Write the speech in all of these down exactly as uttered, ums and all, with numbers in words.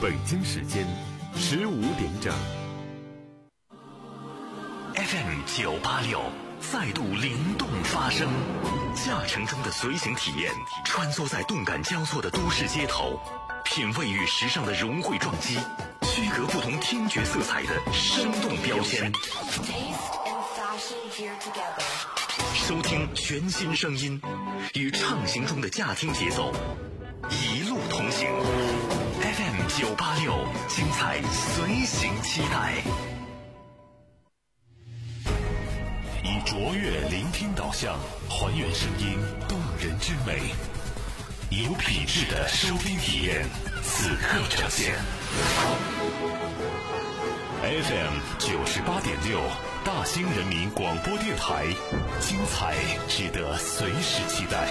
北京时间十五点整。 F M 九八六再度灵动发声，驾乘中的随行体验，穿梭在动感交错的都市街头，品味与时尚的融汇撞击，区隔不同听觉色彩的生动标签。收听全新声音，与畅行中的驾听节奏一路同行。F M 九八六，精彩随行期待。以卓越聆听导向，还原声音动人之美，有品质的收听体验，此刻呈现。F M 九十八点六，大兴人民广播电台，精彩值得随时期待。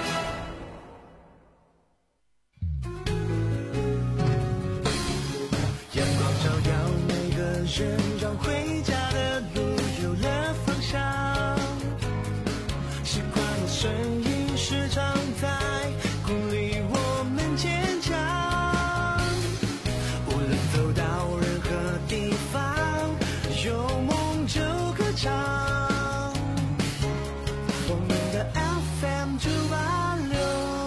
阳光照耀每个人，让回家的路有了方向。习惯的声音时常在鼓励我们坚强。无论走到任何地方，有梦就歌唱。我们的 F M 九八六。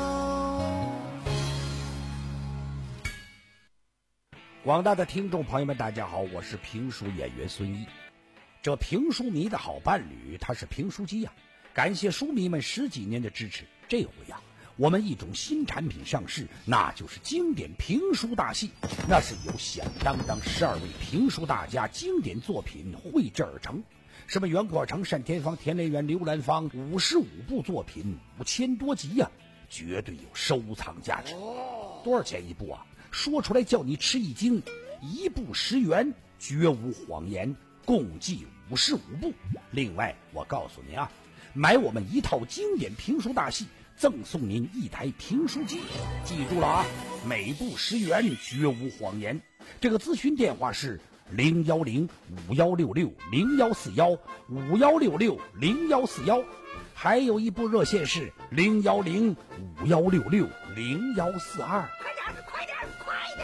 广大的听众朋友们，大家好，我是评书演员孙一。这评书迷的好伴侣，他是评书机呀、啊。感谢书迷们十几年的支持，这回呀、啊，我们一种新产品上市，那就是经典评书大戏。那是由响当当十二位评书大家经典作品绘制而成，什么袁阔成、单田芳、田连元、刘兰芳，五十五部作品，五千多集呀、啊，绝对有收藏价值。多少钱一部啊？说出来叫你吃一惊，一部十元，绝无谎言，共计五十五部。另外，我告诉您啊，买我们一套经典评书大戏，赠送您一台评书机。记住了啊，每部十元，绝无谎言。这个咨询电话是零幺零五幺六六零幺四幺五幺六六零幺四幺，还有一部热线是零幺零五幺六六零幺四二。快点，快点，快点！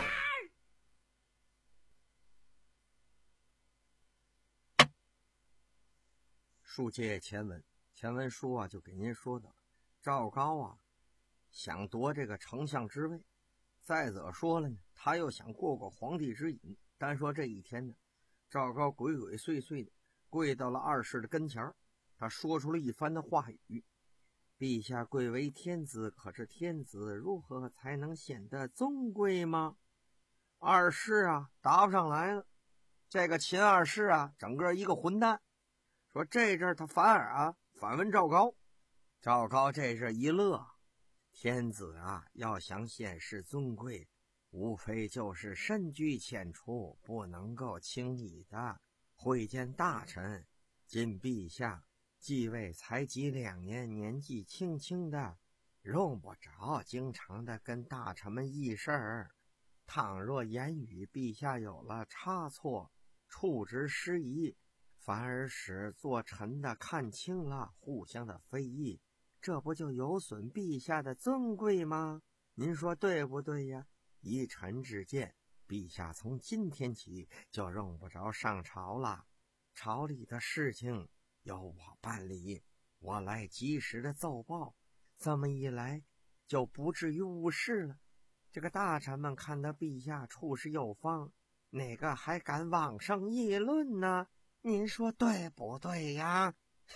书接前文，前文书啊就给您说的，赵高啊想夺这个丞相之位，再者说了呢，他又想过过皇帝之瘾。单说这一天呢，赵高鬼鬼祟祟的跪到了二世的跟前，他说出了一番的话语：陛下贵为天子，可是天子如何才能显得尊贵吗？二世啊答不上来了。这个秦二世啊整个一个混蛋，说这阵他反而啊反问赵高。赵高这阵一乐，天子啊要想显示尊贵，无非就是深居浅出，不能够轻易的会见大臣。今陛下继位才几两年，年纪轻轻的，用不着经常的跟大臣们议事儿。倘若言语陛下有了差错，处置失宜，反而使做臣的看清了，互相的非议，这不就有损陛下的尊贵吗？您说对不对呀？依臣之见，陛下从今天起就用不着上朝了，朝里的事情由我办理，我来及时的奏报，这么一来就不至于误事了。这个大臣们看到陛下处事有方，哪个还敢妄声议论呢？您说对不对呀？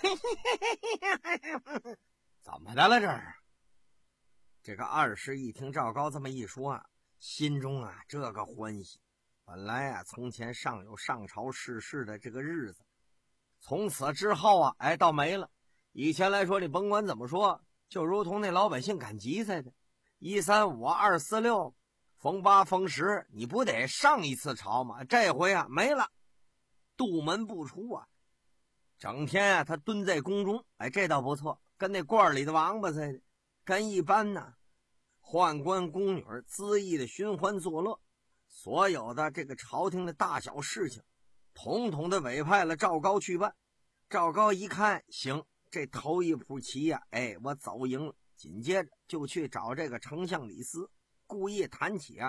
怎么的了这儿？这个二世一听赵高这么一说啊，心中啊这个欢喜。本来啊从前尚有上朝试事的这个日子，从此之后啊哎倒没了。以前来说你甭管怎么说，就如同那老百姓赶集似的，一三五二四六逢八逢十，你不得上一次朝吗？这回啊没了，杜门不出啊，整天啊他蹲在宫中，哎这倒不错，跟那罐里的王八似的，跟一般呢宦官宫女恣意的寻欢作乐，所有的这个朝廷的大小事情统统的委派了赵高去办。赵高一看行，这头一步棋呀、啊，哎我走赢了，紧接着就去找这个丞相李斯，故意谈起啊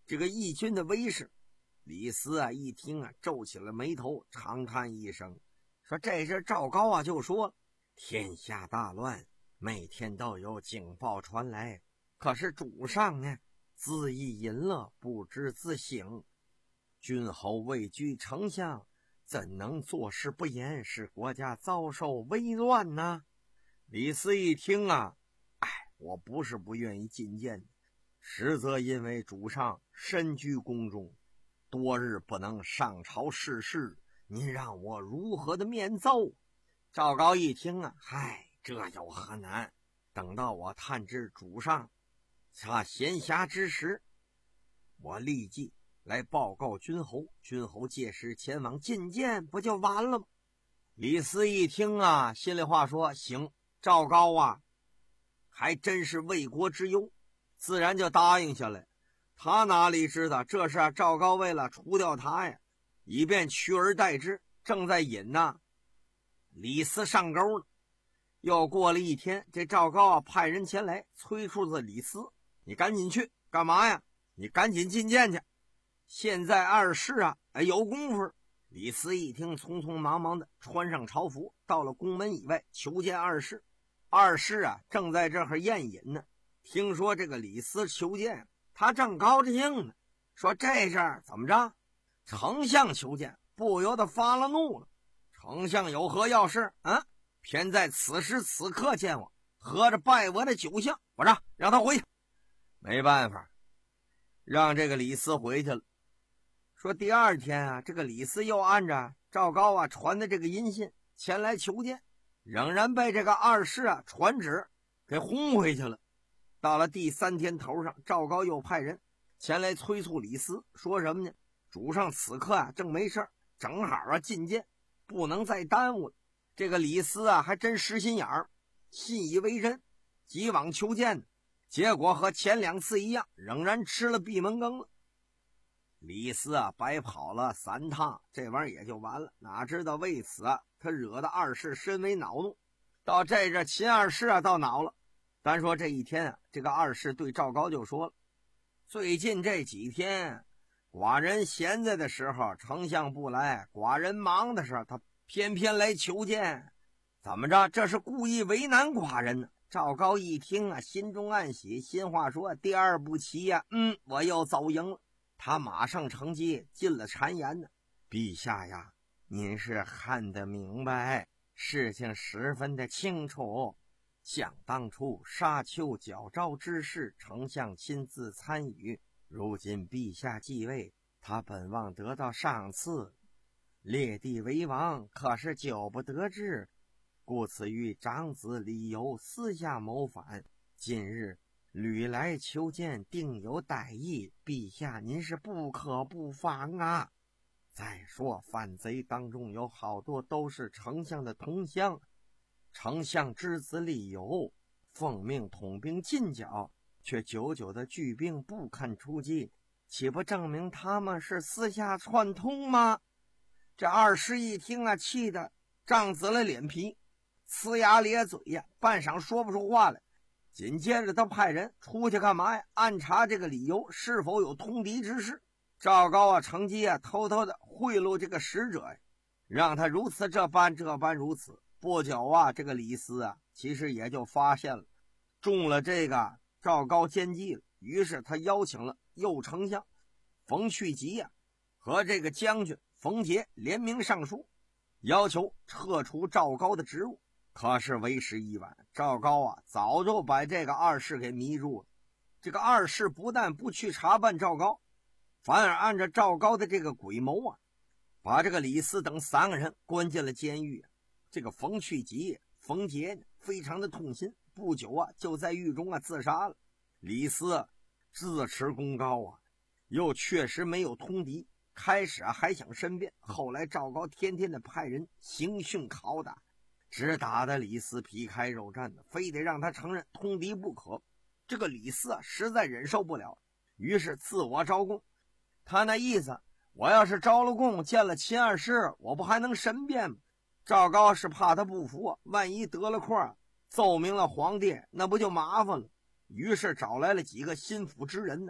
这个义军的威势。李斯啊一听啊，皱起了眉头，长叹一声，说这时赵高啊就说了，天下大乱，每天都有警报传来，可是主上呢自意淫乐，不知自省，君侯位居丞相，怎能坐视不言，使国家遭受危乱呢？李斯一听啊，哎，我不是不愿意觐见，实则因为主上身居宫中，多日不能上朝视事，您让我如何的面奏？赵高一听啊，嗨，这有何难？等到我探知主上他闲暇之时，我立即来报告君侯，君侯届时前往觐见，不就完了吗？李斯一听啊，心里话说，行，赵高啊还真是为国之忧，自然就答应下来。他哪里知道这是啊赵高为了除掉他呀，以便取而代之，正在引呢，李斯上钩了。又过了一天，这赵高啊派人前来催促着李斯，你赶紧去干嘛呀？你赶紧觐见去，现在二世啊哎有功夫。李斯一听，匆匆忙忙的穿上朝服，到了宫门以外求见二世。二世啊正在这儿宴饮呢，听说这个李斯求见，他正高兴呢，说这事儿怎么着？丞相求见，不由得发了怒了。丞相有何要事啊？偏在此时此刻见我，喝着拜我的酒相，我让让他回去。没办法，让这个李斯回去了。说第二天啊，这个李斯又按着赵高啊传的这个音信前来求见，仍然被这个二世啊传旨给轰回去了。到了第三天头上，赵高又派人前来催促李斯，说什么呢？主上此刻啊正没事，正好啊觐见，不能再耽误了。这个李斯啊还真实心眼儿，信以为真，急往求见，结果和前两次一样，仍然吃了闭门羹了。李斯啊白跑了三趟，这玩意儿也就完了。哪知道为此啊他惹得二世深为恼怒。到这这秦二世啊倒恼了。单说这一天啊，这个二世对赵高就说了，最近这几天寡人闲着的时候丞相不来，寡人忙的时候他偏偏来求见，怎么着？这是故意为难寡人呢？赵高一听啊，心中暗喜，心话说第二步棋呀、啊，嗯，我又走赢了。他马上乘机进了谗言呢，陛下呀，您是看得明白，事情十分的清楚。想当初沙丘矫诏之事，丞相亲自参与，如今陛下继位，他本望得到赏赐，列地为王，可是久不得志，故此与长子李由私下谋反，今日屡来求见，定有歹意，陛下您是不可不防啊。再说反贼当中有好多都是丞相的同乡，丞相之子李由奉命统兵进剿，却久久的聚兵不肯出击，岂不证明他们是私下串通吗？这二师一听啊，气得涨紫了脸皮，呲牙咧嘴呀，半晌说不出话来。紧接着他派人出去干嘛呀？暗查这个李由是否有通敌之事。赵高啊乘机啊偷偷的贿赂这个使者呀，让他如此这般这般如此。不久啊，这个李斯啊其实也就发现了中了这个赵高奸计了，于是他邀请了右丞相冯去疾呀、啊、和这个将军冯杰联名上书，要求撤除赵高的职务。可是为时已晚，赵高啊早就把这个二世给迷住了。这个二世不但不去查办赵高，反而按照赵高的这个诡谋啊，把这个李斯等三个人关进了监狱。这个冯去疾冯杰呢非常的痛心，不久啊就在狱中啊自杀了。李斯自持功高啊，又确实没有通敌，开始啊还想申辩，后来赵高天天的派人刑讯拷打，只打得李斯皮开肉绽的，非得让他承认通敌不可。这个李斯啊实在忍受不了，于是自我招供。他那意思，我要是招了供，见了秦二世，我不还能申辩吗？赵高是怕他不服啊，万一得了空奏明了皇帝，那不就麻烦了。于是找来了几个心腹之人呢，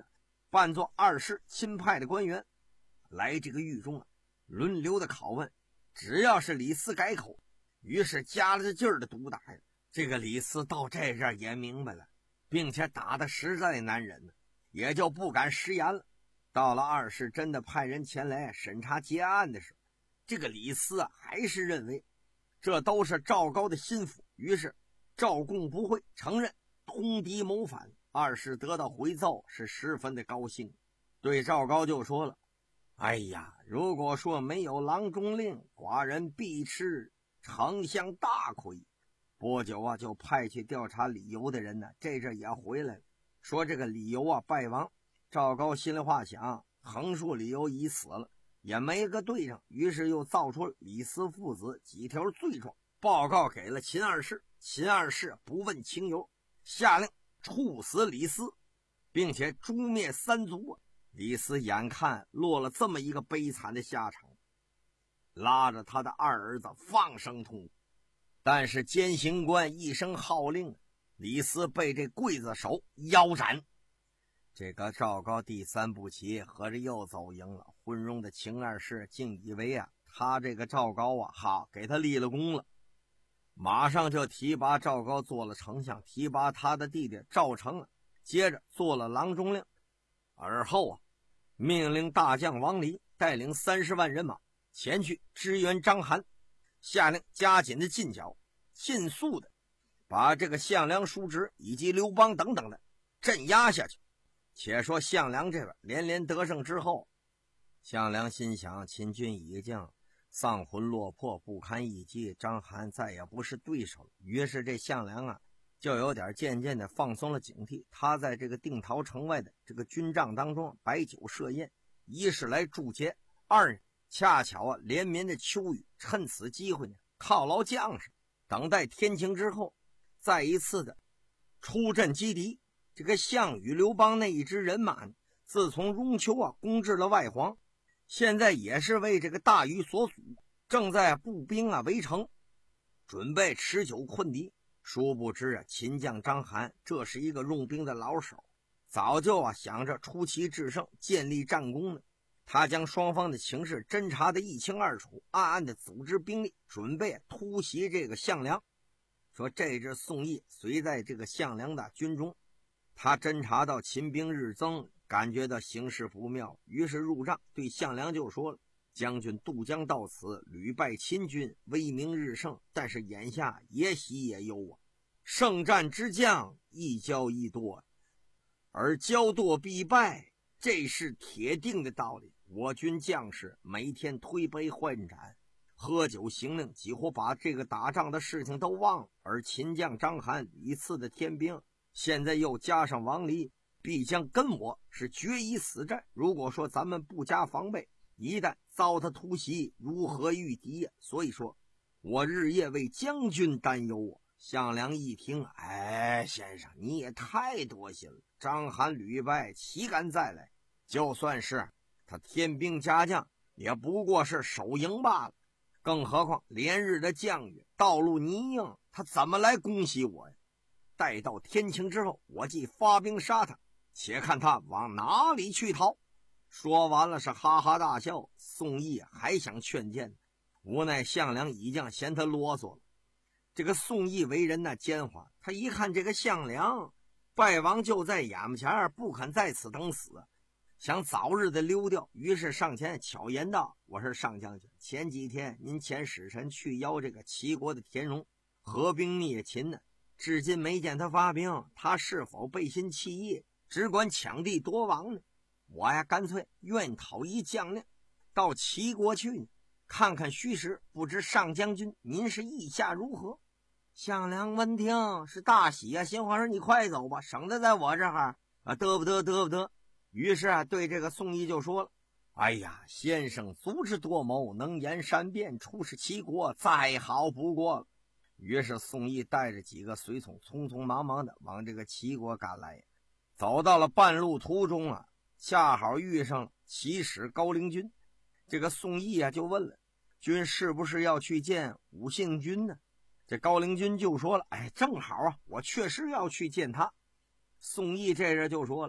扮作二世钦派的官员，来这个狱中啊，轮流的拷问，只要是李斯改口，于是加了劲儿的毒打呀。这个李斯到这这也明白了，并且打得实在难忍呢，也就不敢食言了。到了二世真的派人前来审查结案的时候，这个李斯啊还是认为这都是赵高的心腹，于是赵共不讳，承认通敌谋反。二世得到回奏是十分的高兴，对赵高就说了：哎呀，如果说没有郎中令，寡人必吃丞相大亏。不久啊，就派去调查李由的人呢，这阵也回来了，说这个李由啊败亡。赵高心里话想，横竖李由已死了，也没个对上，于是又造出李斯父子几条罪状，报告给了秦二世。秦二世不问情由，下令处死李斯，并且诛灭三族啊。李斯眼看落了这么一个悲惨的下场，拉着他的二儿子放声痛哭。但是监刑官一声号令，李斯被这刽子手腰斩。这个赵高第三步棋合着又走赢了，昏庸的秦二世竟以为啊，他这个赵高啊，好给他立了功了，马上就提拔赵高做了丞相，提拔他的弟弟赵成啊，接着做了郎中令。而后啊，命令大将王离带领三十万人马前去支援章邯，下令加紧的进剿，尽速的把这个项梁、叔侄以及刘邦等等的镇压下去。且说项梁这边连连得胜之后，项梁心想秦军已将，丧魂落魄，不堪一击，章邯再也不是对手了。于是这项梁啊，就有点渐渐的放松了警惕。他在这个定陶城外的这个军帐当中摆酒设宴，一是来助节，二呢恰巧啊连绵的秋雨，趁此机会呢犒劳将士，等待天晴之后再一次的出阵击敌。这个项羽、刘邦那一支人马呢，自从雍丘啊攻至了外黄，现在也是为这个大雨所阻，正在步兵啊围城，准备持久困敌。殊不知啊，秦将章邯这是一个用兵的老手，早就啊想着出奇制胜，建立战功呢。他将双方的情势侦查得一清二楚，暗暗的组织兵力，准备突袭这个项梁。说这支宋义随在这个项梁的军中，他侦察到秦兵日增，感觉到形势不妙，于是入帐对项梁就说了：将军渡江到此，屡败秦军，威名日盛，但是眼下也喜也忧啊。胜战之将一骄一惰，而骄惰必败，这是铁定的道理。我军将士每天推杯换盏，喝酒行令，几乎把这个打仗的事情都忘了。而秦将章邯屡次的添兵，现在又加上王离，必将跟我是决一死战。如果说咱们不加防备，一旦遭他突袭，如何御敌呀？所以说我日夜为将军担忧啊。项梁一听，哎，先生你也太多心了，章邯屡败，岂敢再来？就算是他添兵加将，也不过是守营罢了，更何况连日的降雨，道路泥泞，他怎么来攻袭我呀？待到天晴之后，我即发兵杀他，且看他往哪里去逃。说完了是哈哈大笑。宋义还想劝谏，无奈项梁已经嫌他啰嗦了。这个宋义为人那奸猾，他一看这个项梁败亡就在眼前，不肯在此等死，想早日的溜掉，于是上前巧言道：我是上将军，前几天您遣使臣去邀这个齐国的田荣合兵灭秦呢，至今没见他发兵，他是否背信弃义，只管抢地夺王呢？我呀干脆愿讨一将令，到齐国去呢，看看虚实，不知上将军您是意下如何？项梁闻听是大喜啊，心话说你快走吧，省得在我这儿啊得不得得不得。于是啊对这个宋义就说了：哎呀，先生足智多谋，能言善辩，出使齐国再好不过了。于是宋义带着几个随从匆匆忙忙的往这个齐国赶来。走到了半路途中啊，恰好遇上了齐使高陵君。这个宋义啊就问了：君是不是要去见武信君呢？这高陵君就说了：哎，正好啊，我确实要去见他。宋义这人就说了：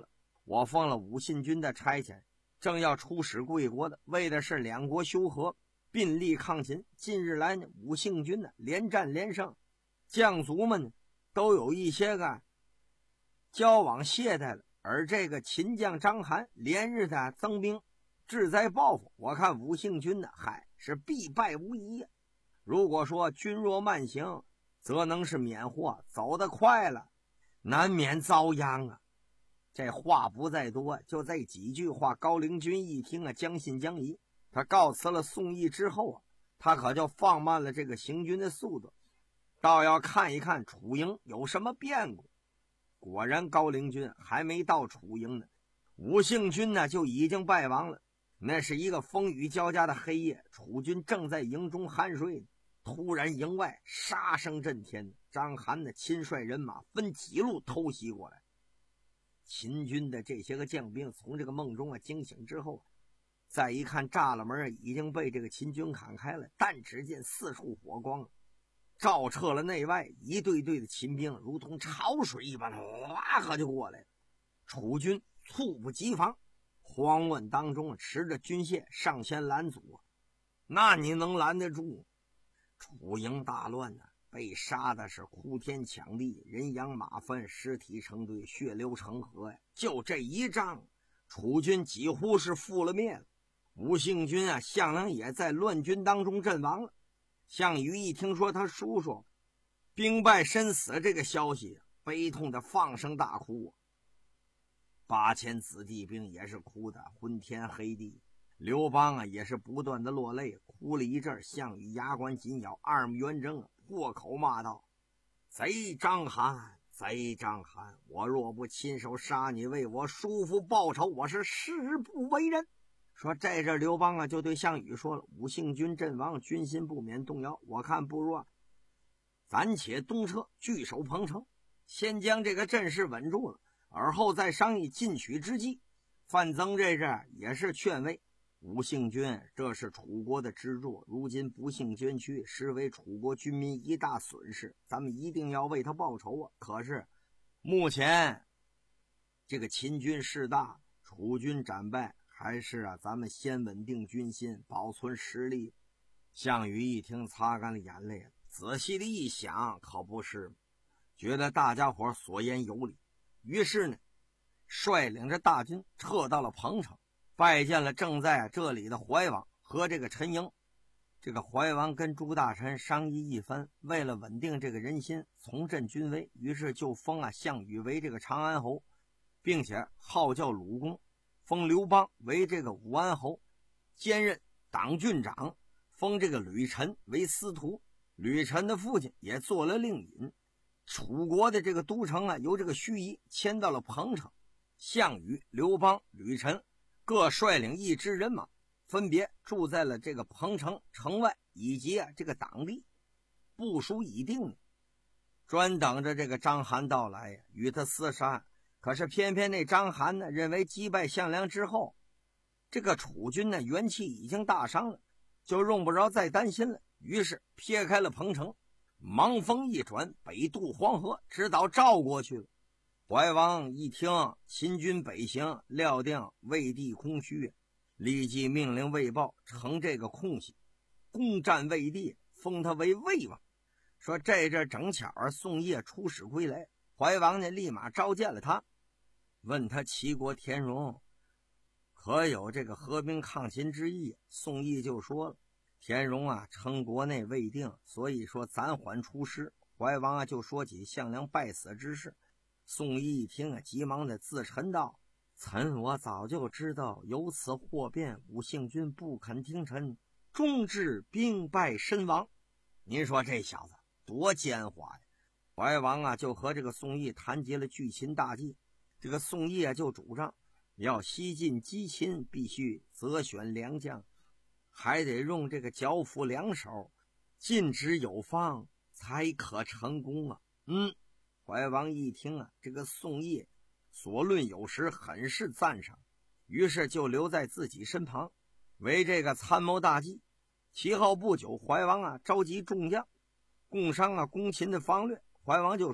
我奉了武信军的差遣，正要出使贵国的，为的是两国修和，并力抗秦。近日来呢，武信军呢连战连胜，将卒们呢都有一些个交往懈怠了，而这个秦将章邯连日的增兵，志在报复。我看武信军呢，嗨，是必败无疑呀。如果说军若慢行，则能是免祸；走得快了，难免遭殃啊。这话不再多，就这几句话。高陵君一听啊，将信将疑。他告辞了宋义之后啊，他可就放慢了这个行军的速度，倒要看一看楚营有什么变故。果然高陵君还没到楚营呢，武信军呢就已经败亡了。那是一个风雨交加的黑夜，楚军正在营中酣睡呢。突然营外杀声震天，章邯的亲率人马分几路偷袭过来。秦军的这些个将兵从这个梦中啊惊醒之后，再一看栅栏门已经被这个秦军砍开了，但只见四处火光照彻了内外，一队队的秦兵如同潮水一般哗可就过来了。楚军猝不及防，慌乱当中持着军械上前拦阻，那你能拦得住？楚营大乱呢、啊，被杀的是哭天抢地，人仰马翻，尸体成堆，血流成河呀！就这一仗，楚军几乎是覆了灭了。武信军啊，项梁也在乱军当中阵亡了。项羽一听说他叔叔兵败身死这个消息，悲痛的放声大哭。八千子弟兵也是哭的昏天黑地。刘邦啊，也是不断的落泪，哭了一阵。项羽牙关紧咬，二目圆睁，破口骂道：“贼章邯，贼章邯！我若不亲手杀你，为我叔父报仇，我是誓不为人。”说在这刘邦啊，就对项羽说了：“武信军阵亡，军心不免动摇。我看不如啊，暂且东撤，据守彭城，先将这个阵势稳住了，而后再商议进取之计。”范增这阵也是劝慰。武信军这是楚国的支柱，如今不幸捐躯，实为楚国军民一大损失，咱们一定要为他报仇啊！可是目前这个秦军势大，楚军战败，还是啊咱们先稳定军心，保存实力。项羽一听，擦干了眼泪，仔细的一想，可不是，觉得大家伙所言有理，于是呢率领着大军撤到了彭城，拜见了正在这里的怀王和这个陈婴。这个怀王跟朱大臣商议一番，为了稳定这个人心，重振军威，于是就封啊项羽为这个长安侯，并且号叫鲁公，封刘邦为这个武安侯，兼任党郡长，封这个吕臣为司徒。吕臣的父亲也做了令尹。楚国的这个都城啊，由这个盱眙迁到了彭城。项羽、刘邦、吕臣各率领一支人马，分别住在了这个彭城城外以及啊这个党地，部署已定，专等着这个章邯到来与他厮杀。可是偏偏那章邯呢，认为击败项梁之后，这个楚军呢元气已经大伤了，就用不着再担心了，于是撇开了彭城，盲风一转，北渡黄河，直捣赵国去了。怀王一听秦军北行，料定魏地空虚，立即命令魏豹乘这个空隙攻占魏地，封他为魏王。说这阵正巧宋业出使归来，怀王呢立马召见了他，问他齐国田荣可有这个合兵抗秦之意。宋义就说了，田荣啊称国内未定，所以说暂缓出师。怀王啊就说起项梁败死之事。宋义一听啊，急忙的自陈道：“臣我早就知道有此祸变，武信军不肯听臣，终至兵败身亡。”您说这小子多奸猾呀！怀王啊就和这个宋义谈及了拒秦大计。这个宋义啊就主张要西进击秦，必须择选良将，还得用这个剿抚两手，禁止有方，才可成功啊。嗯。怀王一听啊，这个宋义所论有时，很是赞赏，于是就留在自己身旁，为这个参谋大计。其后不久，怀王啊召集众将，共商啊攻秦的方略。怀王就说了，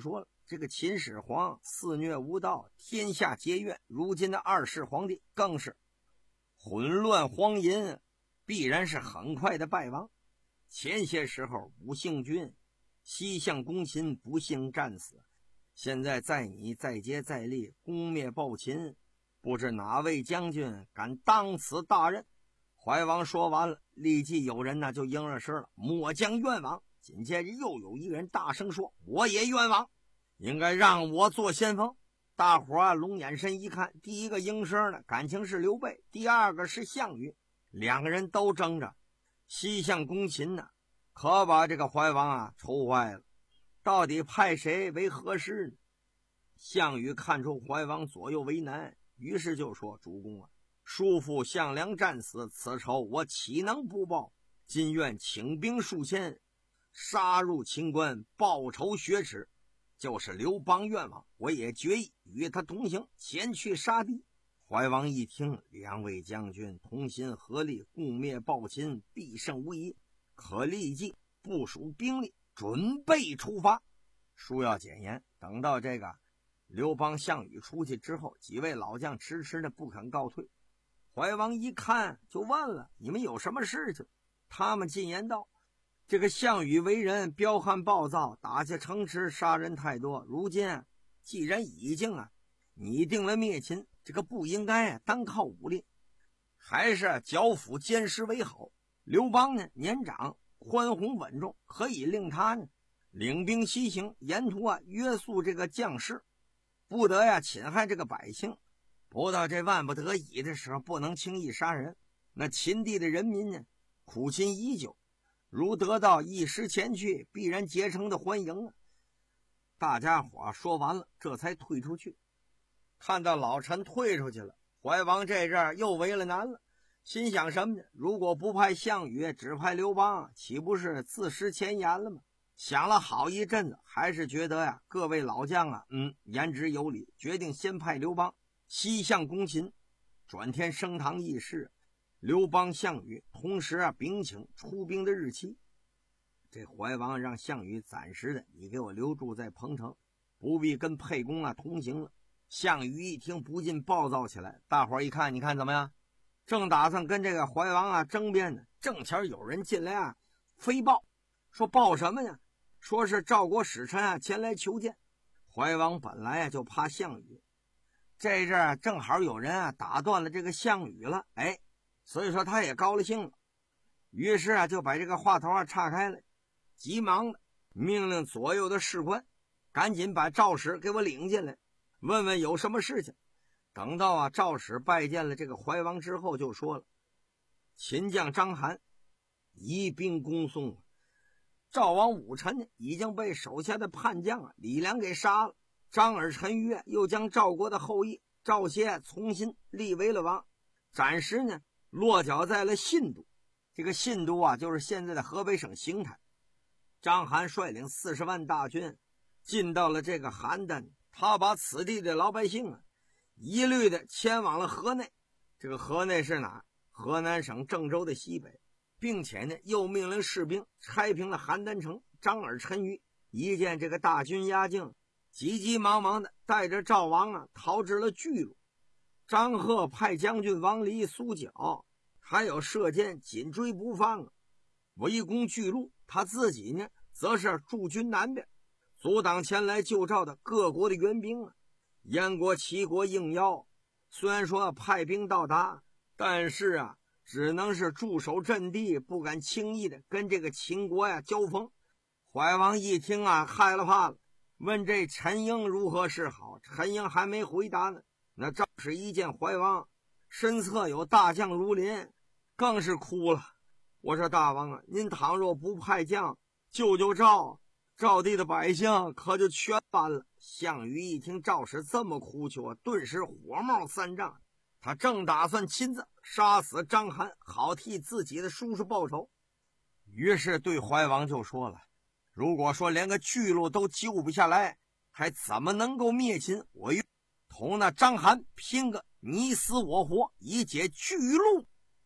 这个秦始皇肆虐无道，天下皆怨，如今的二世皇帝更是混乱荒淫，必然是很快的败亡。前些时候武幸军西向攻秦，不幸战死，现在在你再接再厉，攻灭暴秦，不知哪位将军敢当此大任？怀王说完了，立即有人呢就应了声了，末将愿往。紧接着又有一个人大声说，我也愿往，应该让我做先锋。大伙啊龙眼神一看，第一个应声呢感情是刘备，第二个是项羽，两个人都争着西向攻秦呢，可把这个怀王啊愁坏了，到底派谁为合适呢？项羽看出怀王左右为难，于是就说，主公啊，叔父项梁战死，此仇我岂能不报？今愿请兵数千，杀入秦关，报仇雪耻。就是刘邦愿往，我也决意与他同行，前去杀敌。怀王一听，两位将军同心合力，共灭暴秦，必胜无疑，可立即部署兵力，准备出发。书要简言，等到这个刘邦、项羽出去之后，几位老将迟迟的不肯告退。怀王一看就问了，你们有什么事情？他们进言道，这个项羽为人彪悍暴躁，打下城池，杀人太多，如今既然已经啊拟定了灭秦，这个不应该单靠武力，还是剿抚监视为好。刘邦呢年长，宽宏稳重，可以令他呢领兵西行，沿途啊约束这个将士，不得呀侵害这个百姓。不到这万不得已的时候，不能轻易杀人。那秦地的人民呢苦秦已久，如得到一时前去，必然竭诚的欢迎啊！大家伙说完了，这才退出去。看到老臣退出去了，怀王这阵儿又为了难了，心想什么呢？如果不派项羽，只派刘邦，岂不是自失前言了吗？想了好一阵子，还是觉得呀，各位老将啊，嗯，言之有理，决定先派刘邦西向攻秦。转天升堂议事，刘邦、项羽同时啊禀请出兵的日期。这怀王让项羽暂时的你给我留住在彭城，不必跟沛公啊同行了。项羽一听不禁暴躁起来，大伙儿一看，你看怎么样？正打算跟这个怀王啊争辩呢，正巧有人进来啊飞报，说报什么呀？说是赵国使臣啊前来求见。怀王本来啊就怕项羽，这阵儿正好有人啊打断了这个项羽了，哎，所以说他也高了兴了，于是啊就把这个话头啊岔开了，急忙的命令左右的士官赶紧把赵使给我领进来，问问有什么事情。等到啊赵使拜见了这个怀王之后，就说了，秦将章邯移兵攻宋，赵王武臣已经被手下的叛将啊李良给杀了，张耳陈馀又将赵国的后裔赵歇重新立为了王，暂时呢落脚在了信都。这个信都啊就是现在的河北省邢台。章邯率领四十万大军进到了这个邯郸，他把此地的老百姓啊一律的迁往了河内。这个河内是哪？河南省郑州的西北，并且呢又命令士兵拆平了邯郸城。张耳陈馀一见这个大军压境，急急忙忙的带着赵王啊逃至了巨鹿。张贺派将军王离、苏角还有射箭紧追不放啊，围攻巨鹿。他自己呢则是驻军南边，阻挡前来救赵的各国的援兵啊。燕国、齐国应邀，虽然说派兵到达，但是啊只能是驻守阵地，不敢轻易的跟这个秦国呀交锋。怀王一听啊害了怕了，问这陈婴如何是好。陈婴还没回答呢，那赵氏一见怀王身侧有大将如林，更是哭了。我说大王啊，您倘若不派将救救赵，赵地的百姓可就全完了。项羽一听赵氏这么哭求啊，顿时火冒三丈，他正打算亲自杀死章邯，好替自己的叔叔报仇。于是对怀王就说了，如果说连个巨鹿都救不下来，还怎么能够灭秦？我愿同那章邯拼个你死我活，以解巨鹿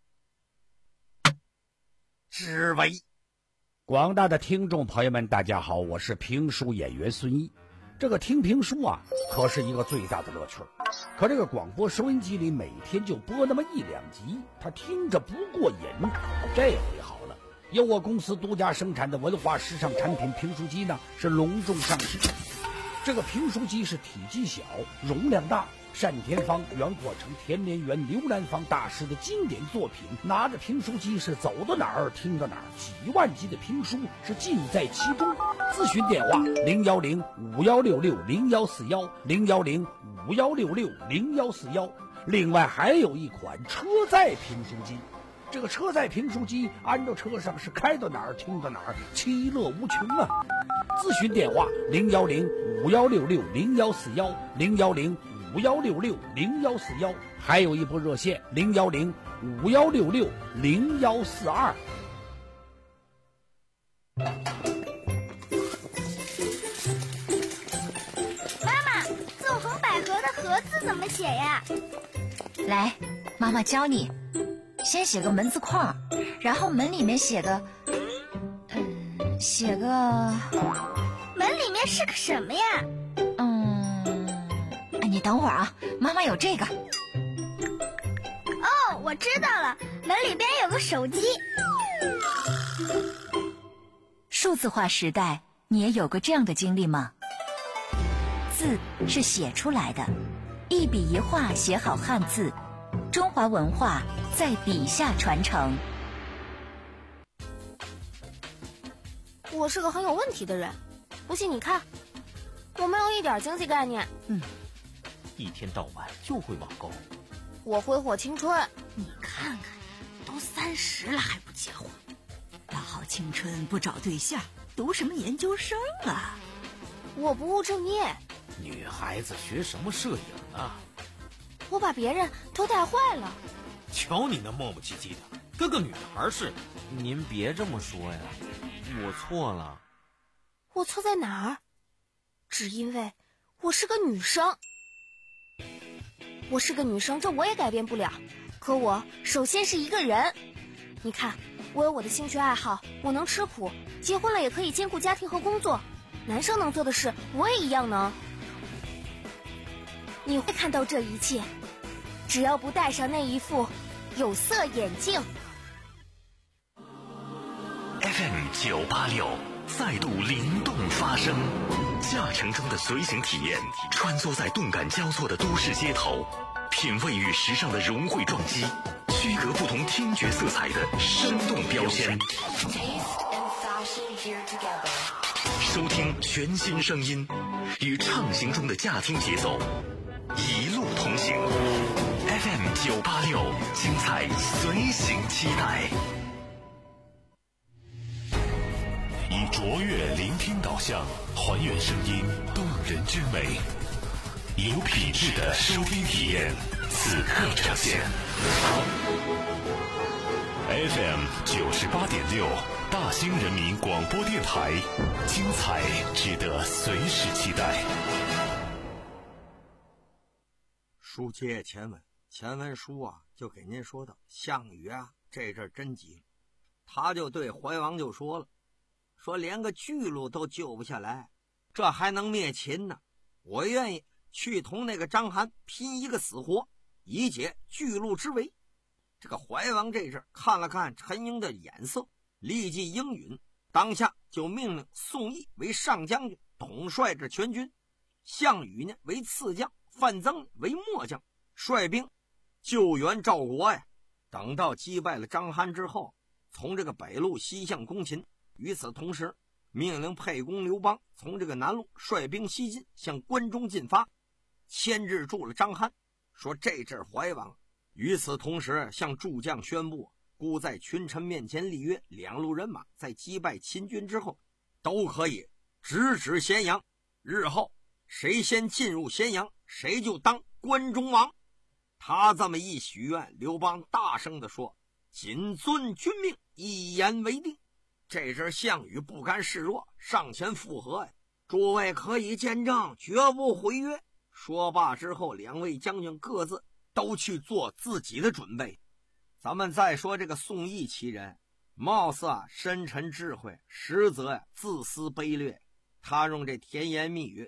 之围。 广大的听众朋友们大家好，我是评书演员孙一。 这个听评书啊，可是一个最大的乐趣。可这个广播收音机里每天就播那么一两集，他听着不过瘾。这回好了，由我公司独家生产的文化时尚产品评书机呢，是隆重上市。这个评书机是体积小，容量大，单田芳、袁阔成、田连元、刘兰芳大师的经典作品，拿着评书机是走到哪儿听到哪儿，几万集的评书是尽在其中。咨询电话零幺零五幺六六零幺四幺零幺零五幺六六零幺四幺。另外还有一款车载评书机，这个车载评书机安到车上是开到哪儿听到哪儿，其乐无穷啊！咨询电话零幺零五幺六六零幺四幺零幺零五幺六六零幺四幺，还有一部热线零幺零五幺六六零幺四二。 妈妈，纵横捭阖的阖字怎么写呀？ 来，妈妈教你。先写个门字框，然后门里面写个，嗯，写个。 门里面是个什么呀？ 嗯，你等会儿啊，妈妈有这个。 哦，我知道了，门里边有个手机。 数字化时代，你也有过这样的经历吗？字是写出来的，一笔一画写好汉字，中华文化在笔下传承。 我是个很有问题的人，不信你看，我没有一点经济概念。 嗯，一天到晚就会网购。 我挥霍青春。 你看看，都三十了还不结婚，大好青春不找对象，读什么研究生啊？ 我不务正业。 女孩子学什么摄影啊？ 我把别人都带坏了。 瞧你那磨磨唧唧的，跟个女孩似的。 您别这么说呀，我错了。 我错在哪儿？只因为我是个女生。我是个女生，这我也改变不了。可我首先是一个人。你看，我有我的兴趣爱好，我能吃苦，结婚了也可以兼顾家庭和工作。男生能做的事，我也一样能。你会看到这一切，只要不戴上那一副有色眼镜。 F M 九八六再度灵动发声，驾乘中的随行体验，穿梭在动感交错的都市街头，品味与时尚的融汇撞击，区隔不同听觉色彩的生动标签。收听全新声音，与畅行中的驾听节奏，一路同行。F M 九八六，精彩随行期待。以卓越聆听导向，还原声音动人之美，有品质的收听体验，此刻呈现。F M 九十八点六，大兴人民广播电台，精彩值得随时期待。 书接前文，前文书啊就给您说到，项羽啊这阵真急了，他就对怀王就说了，说连个巨鹿都救不下来，这还能灭秦呢？我愿意去同那个章邯拼一个死活，以解巨鹿之围。这个怀王这阵看了看陈英的眼色，立即应允，当下就命令宋义为上将军，统帅着全军，项羽呢为次将，范增为末将，率兵救援赵国呀。等到击败了章邯之后，从这个北路西向攻秦。与此同时，命令沛公刘邦从这个南路率兵西进，向关中进发，牵制住了章邯。说这阵怀王与此同时向诸将宣布，孤在群臣面前立约，两路人马在击败秦军之后，都可以直指咸阳，日后谁先进入咸阳，谁就当关中王。他这么一许愿，刘邦大声地说：“谨遵君命，一言为定。”这阵项羽不甘示弱，上前附和呀：“诸位可以见证，绝不毁约。”说罢之后，两位将军各自都去做自己的准备。咱们再说这个宋义其人，貌似啊深沉智慧，实则呀、啊、自私卑劣。他用这甜言蜜语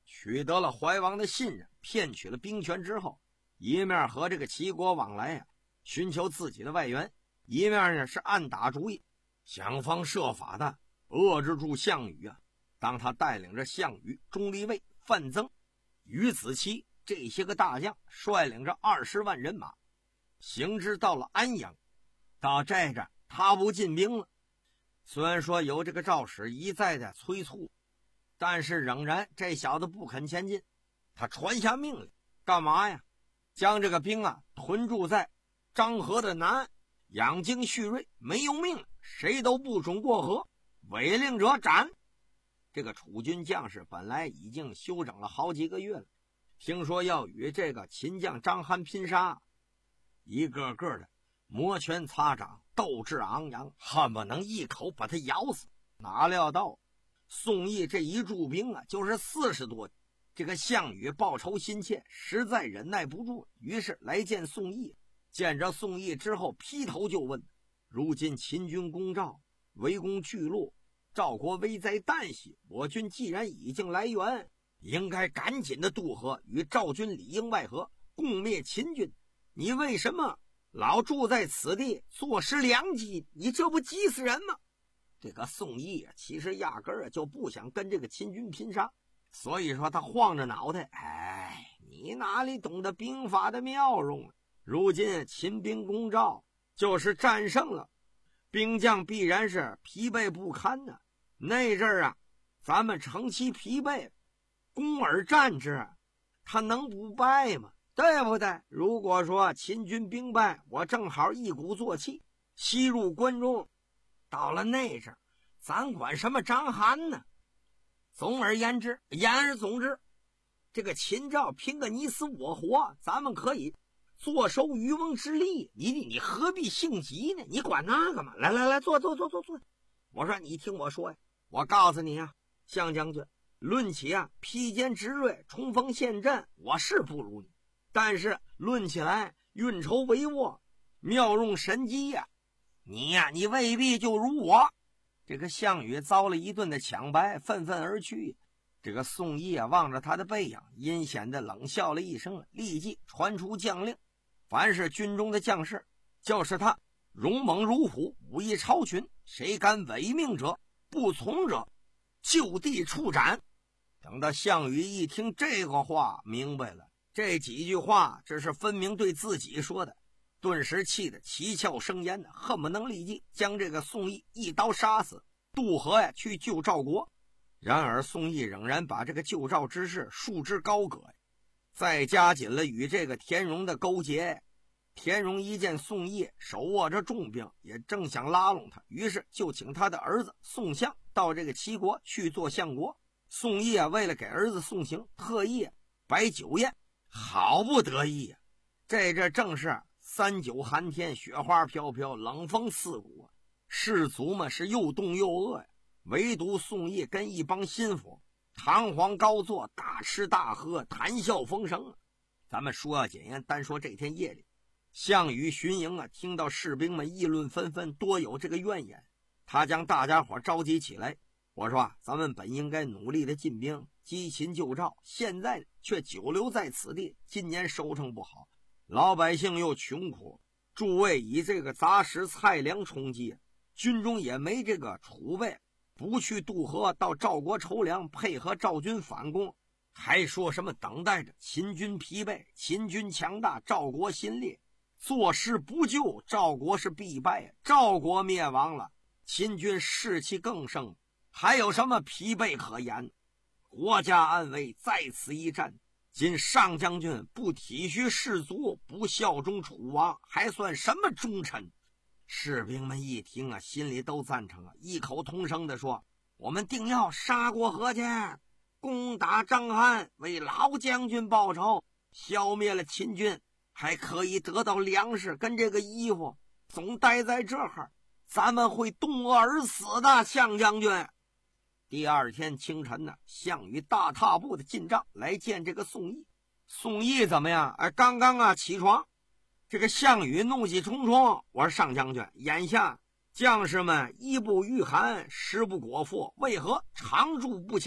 取得了怀王的信任，骗取了兵权之后，一面和这个齐国往来呀、啊，寻求自己的外援，一面呢是暗打主意，想方设法的遏制住项羽啊。当他带领着项羽、钟离昧、范增、于子期这些个大将，率领着二十万人马，行至到了安阳，到这着他不进兵了。虽然说有这个赵使一再的催促，但是仍然这小子不肯前进。他传下命令，干嘛呀？将这个兵啊屯驻在漳河的南岸，养精蓄锐，没有命令谁都不准过河，违令者斩。这个楚军将士本来已经休整了好几个月了，听说要与这个秦将张邯拼杀，一个个的摩拳擦掌，斗志昂扬，恨不能一口把他咬死。哪料到宋义这一驻兵啊就是四十多，这个项羽报仇心切，实在忍耐不住，于是来见宋义。见着宋义之后，劈头就问：如今秦军攻赵，围攻巨鹿，赵国危在旦夕，我军既然已经来援，应该赶紧的渡河，与赵军里应外合，共灭秦军。你为什么老住在此地，坐失良机？你这不急死人吗？这个宋义啊，其实压根儿就不想跟这个秦军拼杀，所以说他晃着脑袋，哎，你哪里懂得兵法的妙用啊？如今秦兵攻赵，就是战胜了，兵将必然是疲惫不堪呢、啊。那阵儿啊，咱们乘其疲惫，攻而战之，他能不败吗？对不对？如果说秦军兵败，我正好一鼓作气吸入关中，到了那阵儿，咱管什么章邯呢？总而言之，言而总之，这个秦赵拼个你死我活，咱们可以坐收渔翁之利，你你何必性急呢？你管那个嘛？来来来，坐坐坐坐坐。我说你听我说呀，我告诉你啊，项将军，论起啊披坚执锐、冲锋陷阵，我是不如你，但是论起来运筹帷幄、妙用神机呀、啊，你呀、啊、你未必就如我。这个项羽遭了一顿的抢白，愤愤而去。这个宋义啊望着他的背影，阴险的冷笑了一声，立即传出将令，凡是军中的将士，就是他勇猛如虎，武艺超群，谁敢违命者，不从者就地处斩。等到项羽一听这个话，明白了，这几句话这是分明对自己说的，顿时气得七窍生烟的，恨不能立即将这个宋义一刀杀死，渡河呀去救赵国。然而宋义仍然把这个救赵之事束之高阁，再加紧了与这个田荣的勾结。田荣一见宋义手握着重兵，也正想拉拢他，于是就请他的儿子宋相到这个齐国去做相国。宋义啊，为了给儿子送行，特意摆酒宴，好不得意啊！这这正是三九寒天，雪花飘飘，冷风刺骨，士卒们是又冻又饿呀。唯独宋义跟一帮心腹堂皇高坐，大吃大喝，谈笑风生。咱们说要简言，单说这天夜里，项羽巡营啊，听到士兵们议论纷纷，多有这个怨言。他将大家伙召集起来，我说啊，咱们本应该努力的进兵击秦救赵，现在却久留在此地，今年收成不好，老百姓又穷苦，诸位以这个杂食菜粮充饥，军中也没这个储备，不去渡河到赵国筹粮，配合赵军反攻，还说什么等待着秦军疲惫，秦军强大，赵国心裂，坐视不救，赵国是必败，赵国灭亡了，秦军士气更盛，还有什么疲惫可言？国家安危在此一战，今上将军不体恤士卒，不效忠楚王，还算什么忠臣？士兵们一听啊，心里都赞成啊，异口同声地说：我们定要杀过河去，攻打章邯，为老将军报仇，消灭了秦军，还可以得到粮食跟这个衣服。总待在这儿，咱们会冻饿而死的，项将军。第二天清晨呢，项羽大踏步的进帐来见这个宋义。宋义怎么样？哎，刚刚啊起床。这个项羽怒气冲冲，我说上将军，眼下将士们衣不御寒，食不果腹，为何常驻不前？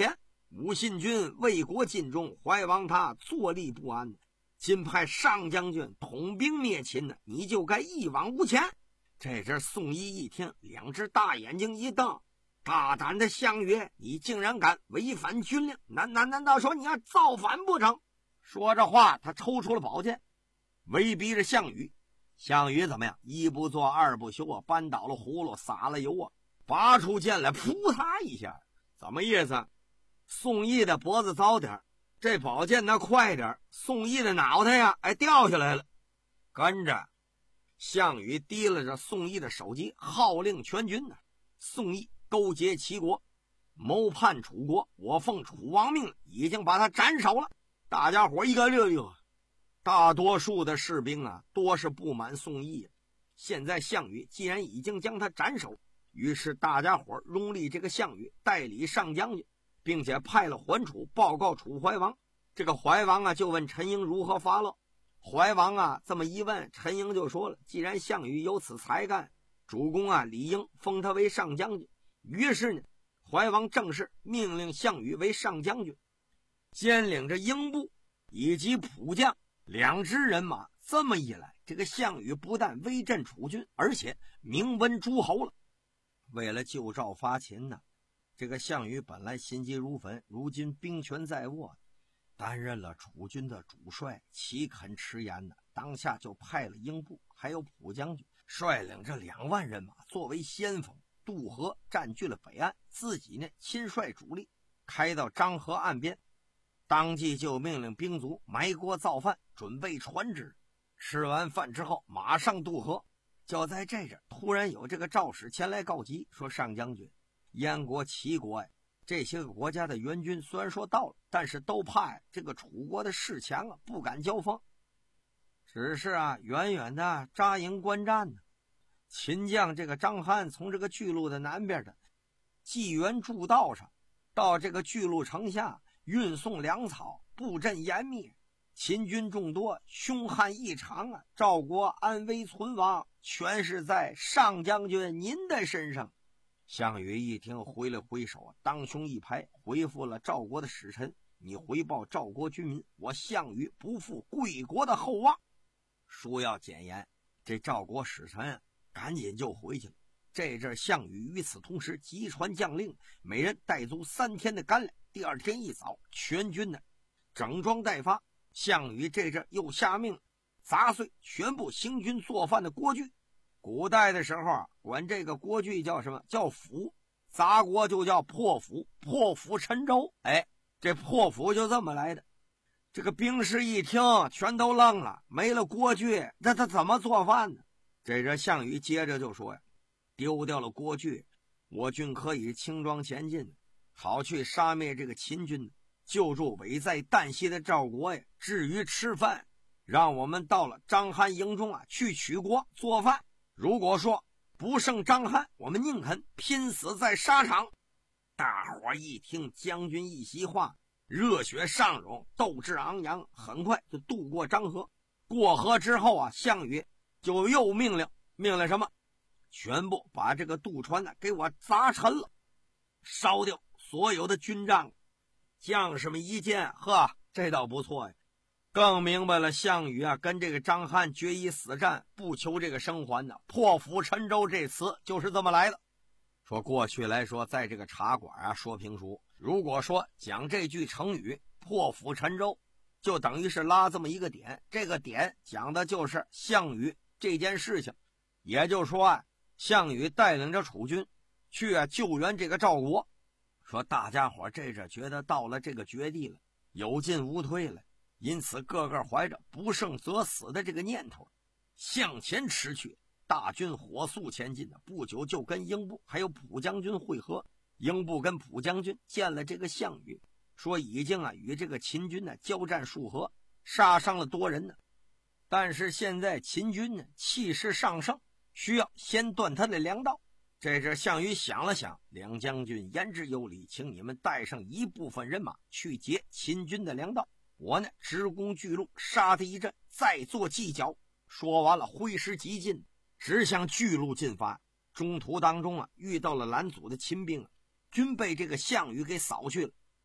武信军为国尽忠，怀王他坐立不安，今派上将军统兵灭秦呢，你就该一往无前。这阵宋义一听，两只大眼睛一瞪，大胆的项羽，你竟然敢违反军令，难难难道说你要造反不成？说着话，他抽出了宝剑，威逼着项羽。项羽怎么样？一不做二不休啊，扳倒了葫芦，撒了油啊，拔出剑来，扑嗒一下。怎么意思？宋义的脖子早点，这宝剑呢快点，宋义的脑袋呀，哎掉下来了。跟着项羽提了着宋义的首级，号令全军呢。宋义勾结齐国，谋叛楚国，我奉楚王命已经把他斩首了。大家伙一个溜溜，大多数的士兵啊，多是不满宋义。现在项羽既然已经将他斩首，于是大家伙拥立这个项羽代理上将军，并且派了桓楚报告楚怀王。这个怀王啊，就问陈婴如何发落。怀王啊这么一问，陈婴就说了，既然项羽有此才干，主公啊理应封他为上将军。于是呢，怀王正式命令项羽为上将军，兼领着英布以及蒲将两支人马。这么一来，这个项羽不但威震楚军，而且名闻诸侯了。为了救赵伐秦呢，这个项羽本来心急如焚，如今兵权在握，担任了楚军的主帅，岂肯迟延呢？当下就派了英布还有蒲将军，率领着两万人马作为先锋，渡河占据了北岸，自己呢亲率主力开到漳河岸边，当即就命令兵卒埋锅造饭，准备船只。吃完饭之后马上渡河。就在这阵，突然有这个赵使前来告急，说上将军，燕国、齐国呀，这些个国家的援军虽然说到了，但是都怕呀这个楚国的势强啊，不敢交锋，只是啊远远的扎营观战呢。秦将这个张邯从这个巨鹿的南边的济源筑道上到这个巨鹿城下运送粮草，布阵严密，秦军众多，凶悍异常啊！赵国安危存亡，全是在上将军您的身上。项羽一听，挥了挥手，当胸一拍，回复了赵国的使臣：你回报赵国军民，我项羽不负贵国的厚望。书要简言，这赵国使臣赶紧就回去了。这阵项羽与此同时急传将令，每人带足三天的干粮。第二天一早，全军呢整装待发。项羽这阵又下命砸碎全部行军做饭的锅具。古代的时候啊，管这个锅具叫什么？叫釜。砸锅就叫破釜，破釜沉舟。哎，这破釜就这么来的。这个兵士一听，全都愣了，没了锅具，那他怎么做饭呢？这阵项羽接着就说呀，丢掉了锅具，我军可以轻装前进，好去杀灭这个秦军，救助危在旦夕的赵国呀。至于吃饭，让我们到了张邯营中啊去取国做饭。如果说不胜张邯，我们宁肯拼死在沙场。大伙一听将军一席话，热血上涌，斗志昂扬，很快就渡过漳河。过河之后啊，项羽就又命令命令什么？全部把这个渡船呢给我砸沉了，烧掉所有的军帐。将士们一见，呵，这倒不错呀，更明白了项羽啊跟这个张邯决一死战，不求这个生还呢。破釜沉舟这词就是这么来的。说过去来说，在这个茶馆啊说评书，如果说讲这句成语破釜沉舟，就等于是拉这么一个点，这个点讲的就是项羽这件事情。也就是说啊，项羽带领着楚军去啊救援这个赵国。说大家伙这阵觉得到了这个绝地了，有进无退了，因此个个怀着不胜则死的这个念头向前驰去。大军火速前进，不久就跟英布还有蒲将军会合。英布跟蒲将军见了这个项羽，说已经啊与这个秦军呢交战数合，杀伤了多人呢，但是现在秦军呢气势上盛，需要先断他的粮道。这阵项羽想了想，两将军言之有理，请你们带上一部分人马去截秦军的粮道，我呢直攻巨鹿，杀他一阵，再做计较。说完了，挥师急进，直向巨鹿进发。中途当中啊，遇到了拦阻的秦兵，均被这个项羽给扫去了。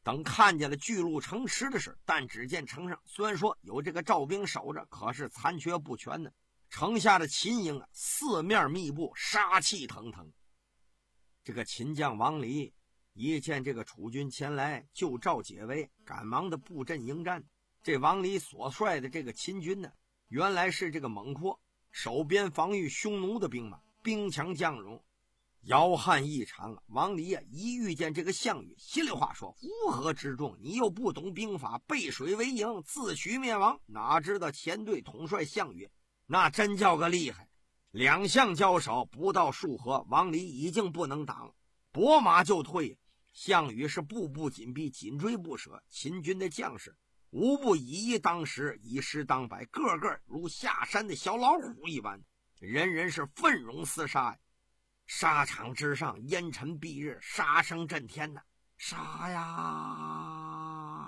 等看见了巨鹿城池的事，但只见城上虽然说有这个赵兵守着，可是残缺不全的。城下的秦营啊，四面密布，杀气腾腾。这个秦将王离一见这个楚军前来救赵解围，赶忙的布阵迎战。这王离所率的这个秦军呢，原来是这个猛阔守边防御匈奴的兵马，兵强将勇，摇撼异常。王离啊，一遇见这个项羽，稀里话说：“乌合之众，你又不懂兵法，背水为营，自取灭亡。”哪知道前队统帅项羽那真叫个厉害，两相交手不到数合，王离已经不能挡，拨马就退。项羽是步步紧逼，紧追不舍。秦军的将士无不以一当十，以十当百，个个如下山的小老虎一般，人人是奋勇厮杀。沙场之上，烟尘蔽日，杀声震天呐！杀呀！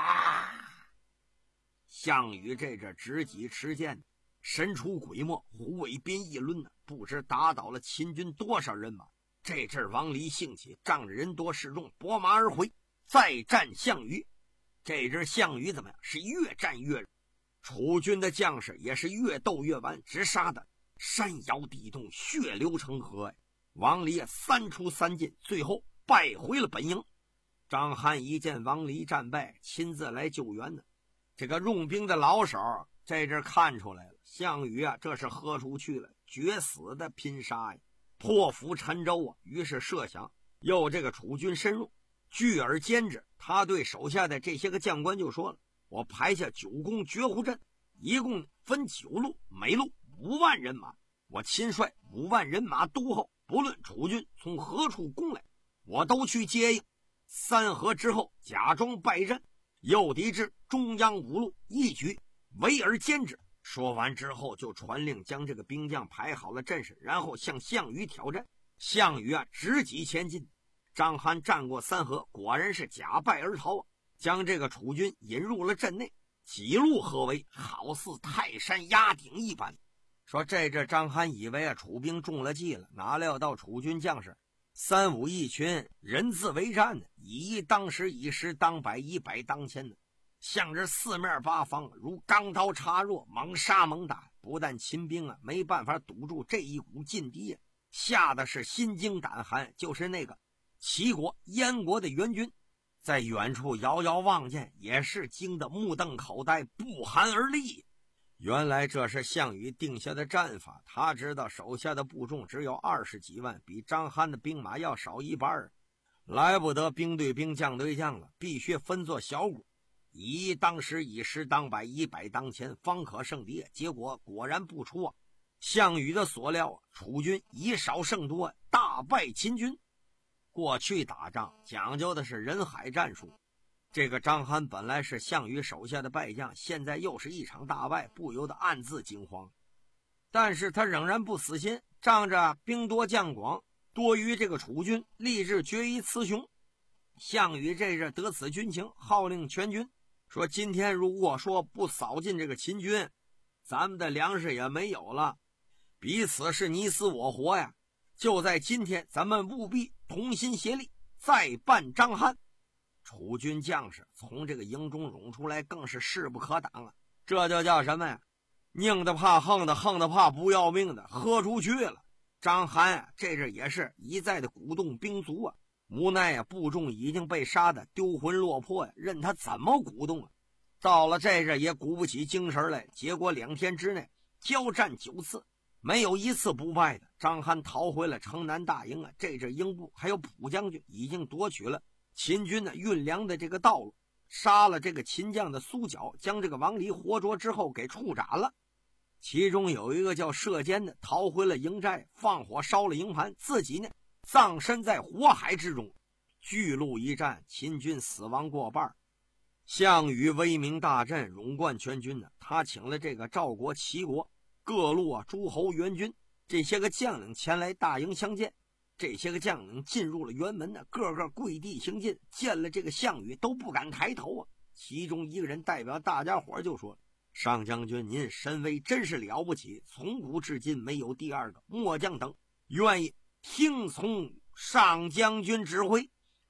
项羽这阵执戟持剑，神出鬼没，虎尾鞭一抡呢，不知打倒了秦军多少人马。这阵王离兴起，仗着人多势众，拨马而回，再战项羽。这阵项羽怎么样？是越战越热，楚军的将士也是越斗越完，直杀的山摇地动，血流成河呀！王离三出三进，最后败回了本营。张邯一见王离战败，亲自来救援呢。这个用兵的老手这阵看出来了，项羽啊，这是喝出去了，决死的拼杀呀，破釜沉舟啊。于是设想又这个楚军深入，聚而歼之。他对手下的这些个将官就说了：“我排下九宫绝户阵，一共分九路，每路五万人马，我亲率五万人马督候，不论楚军从何处攻来，我都去接应。三合之后，假装败阵，诱敌至中央五路，一举围而歼之。”说完之后，就传令将这个兵将排好了阵势，然后向项羽挑战。项羽啊，直戟前进。张邯战过三合，果然是假败而逃啊，将这个楚军引入了阵内，几路合围，好似泰山压顶一般。说这阵张邯以为啊楚兵中了计了，哪料到楚军将士三五一群，人自为战呢，以一当十，以十当百，以百当千呢，向着四面八方如钢刀插入，猛杀猛打。不但秦兵啊没办法堵住这一股劲敌啊，吓得是心惊胆寒。就是那个齐国、燕国的援军，在远处遥遥望见，也是惊得目瞪口呆，不寒而栗。原来这是项羽定下的战法，他知道手下的部众只有二十几万，比张邯的兵马要少一半，来不得兵对兵，将对将了，必须分作小股，以一当十，以十当百，以百当千，方可胜敌。结果果然不出啊项羽的所料啊，楚军以少胜多，大败秦军。过去打仗讲究的是人海战术，这个张邯本来是项羽手下的败将，现在又是一场大败，不由得暗自惊慌。但是他仍然不死心，仗着兵多将广，多于这个楚军，立志决一雌雄。项羽这是得此军情，号令全军说：今天如果说不扫尽这个秦军，咱们的粮食也没有了，彼此是你死我活呀！就在今天，咱们务必同心协力，再办张邯。楚军将士从这个营中涌出来，更是势不可挡啊！这就叫什么呀？宁的怕横的，横的怕不要命的，喝出去了。张邯啊，这阵也是一再的鼓动兵卒啊，无奈啊，部众已经被杀的丢魂落魄呀，任他怎么鼓动啊！到了这阵也鼓不起精神来，结果两天之内交战九次，没有一次不败的。张邯逃回了城南大营啊，这阵营部还有蒲将军已经夺取了秦军的运粮的这个道路，杀了这个秦将的苏角，将这个王离活捉之后给处斩了。其中有一个叫射监的逃回了营寨，放火烧了营盘，自己呢葬身在火海之中。巨鹿一战，秦军死亡过半。项羽威名大振，荣冠全军呢，他请了这个赵国、齐国各路啊诸侯援军，这些个将领前来大营相见。这些个将领进入了辕门呢，个个跪地行进，见了这个项羽都不敢抬头啊。其中一个人代表大家伙就说：上将军您神威真是了不起，从古至今没有第二个，末将等愿意听从上将军指挥。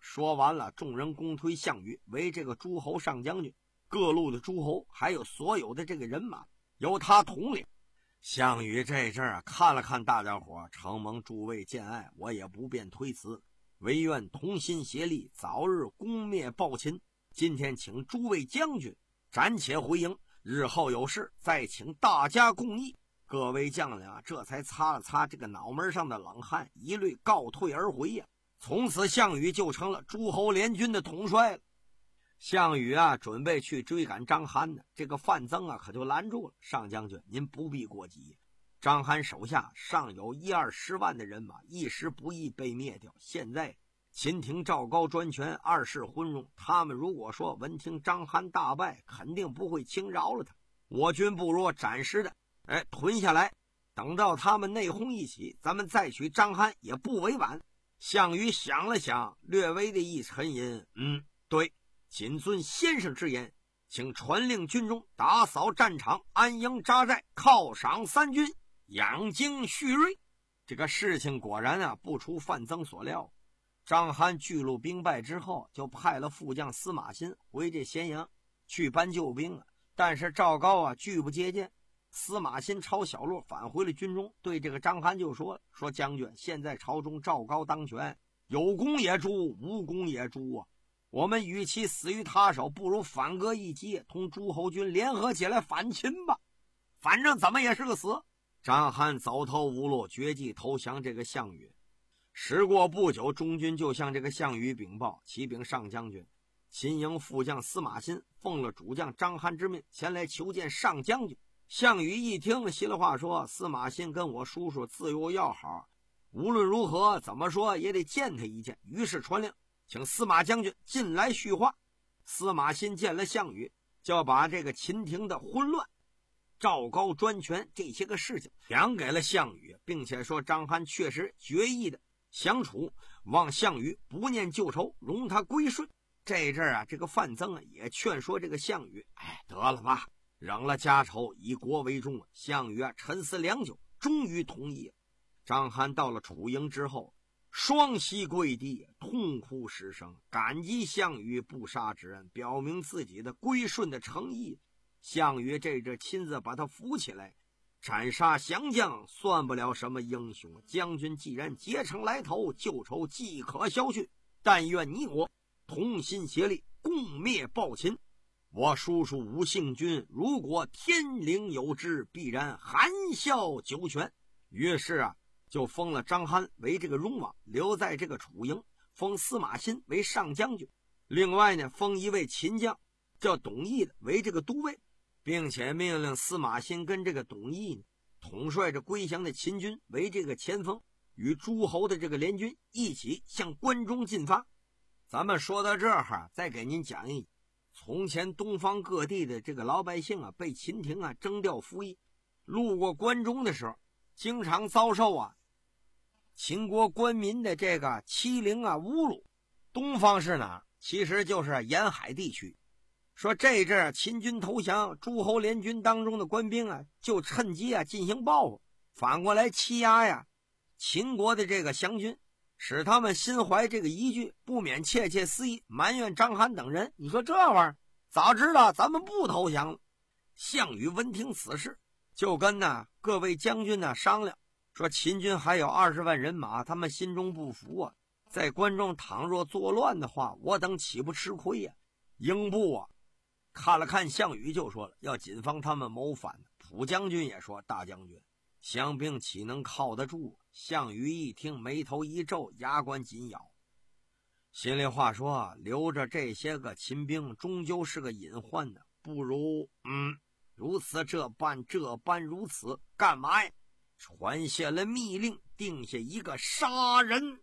说完了，众人公推项羽为这个诸侯上将军，各路的诸侯还有所有的这个人马由他统领。项羽这阵儿啊，看了看大家伙，承蒙诸位见爱，我也不便推辞，唯愿同心协力，早日攻灭暴秦。今天请诸位将军暂且回营，日后有事再请大家共议。各位将领啊，这才擦了擦这个脑门上的冷汗，一律告退而回呀、啊。从此项羽就成了诸侯联军的统帅了。项羽啊，准备去追赶张邯呢，这个范增啊，可就拦住了。上将军，您不必过急，张邯手下尚有一二十万的人马，一时不易被灭掉。现在秦廷赵高专权，二世昏庸，他们如果说闻听张邯大败，肯定不会轻饶了他。我军不如暂时的哎屯下来，等到他们内讧一起，咱们再取张邯也不为晚。项羽想了想，略微的一沉吟，嗯，对，谨遵先生之言，请传令军中打扫战场，安营扎寨，犒赏三军，养精蓄锐。这个事情果然啊，不出范增所料。张邯巨鹿兵败之后，就派了副将司马欣回这咸阳去搬救兵啊。但是赵高啊拒不接见，司马欣抄小路返回了军中，对这个张邯就说了：“说将军，现在朝中赵高当权，有功也诛，无功也诛啊！我们与其死于他手，不如反戈一击，同诸侯军联合起来反秦吧。反正怎么也是个死。”张邯走投无路，决计投降这个项羽。时过不久，中军就向这个项羽禀报：启禀上将军，秦营副将司马欣奉了主将张邯之命，前来求见上将军。项羽一听，稀里话说：“司马欣跟我叔叔自有要好，无论如何怎么说也得见他一见。”于是传令，请司马将军进来叙话。司马欣见了项羽，就要把这个秦廷的混乱、赵高专权这些个事情讲给了项羽，并且说张邯确实决意的降楚，望项羽不念旧仇，容他归顺。这阵儿啊，这个范增啊也劝说这个项羽：“哎，得了吧，扔了家仇，以国为重啊！”项羽啊沉思良久，终于同意了。张邯到了楚营之后，双膝跪地，痛哭失声，感激项羽不杀之恩，表明自己的归顺的诚意。项羽这阵亲自把他扶起来，斩杀降将算不了什么英雄，将军既然结成来头，旧仇即可消去。但愿你我同心协力，共灭暴秦。我叔叔吴姓君，如果天灵有知，必然含笑九泉。于是啊，就封了张邯为这个戎王，留在这个楚营，封司马欣为上将军。另外呢，封一位秦将叫董翳的为这个都尉，并且命令司马欣跟这个董翳呢，统帅着归降的秦军为这个前锋，与诸侯的这个联军一起向关中进发。咱们说到这儿，再给您讲一讲，从前东方各地的这个老百姓啊，被秦廷啊征调服役，路过关中的时候，经常遭受啊秦国官民的这个欺凌啊侮辱。东方是哪儿？其实就是沿海地区。说这阵秦军投降，诸侯联军当中的官兵啊，就趁机啊进行报复，反过来欺压呀秦国的这个降军，使他们心怀这个疑惧，不免窃窃私议，埋怨张邯等人。你说这玩意儿，早知道咱们不投降了。项羽闻听此事，就跟呢各位将军呢商量，说秦军还有二十万人马，他们心中不服啊，在关中倘若作乱的话，我等岂不吃亏呀、啊？英布啊看了看项羽，就说了要谨防他们谋反。蒲将军也说：“大将军，降兵岂能靠得住？”项羽一听，眉头一皱，牙关紧咬，心里话说：留着这些个秦兵终究是个隐患的，不如嗯如此这般这般如此，干嘛呀？传下了密令，定下一个杀人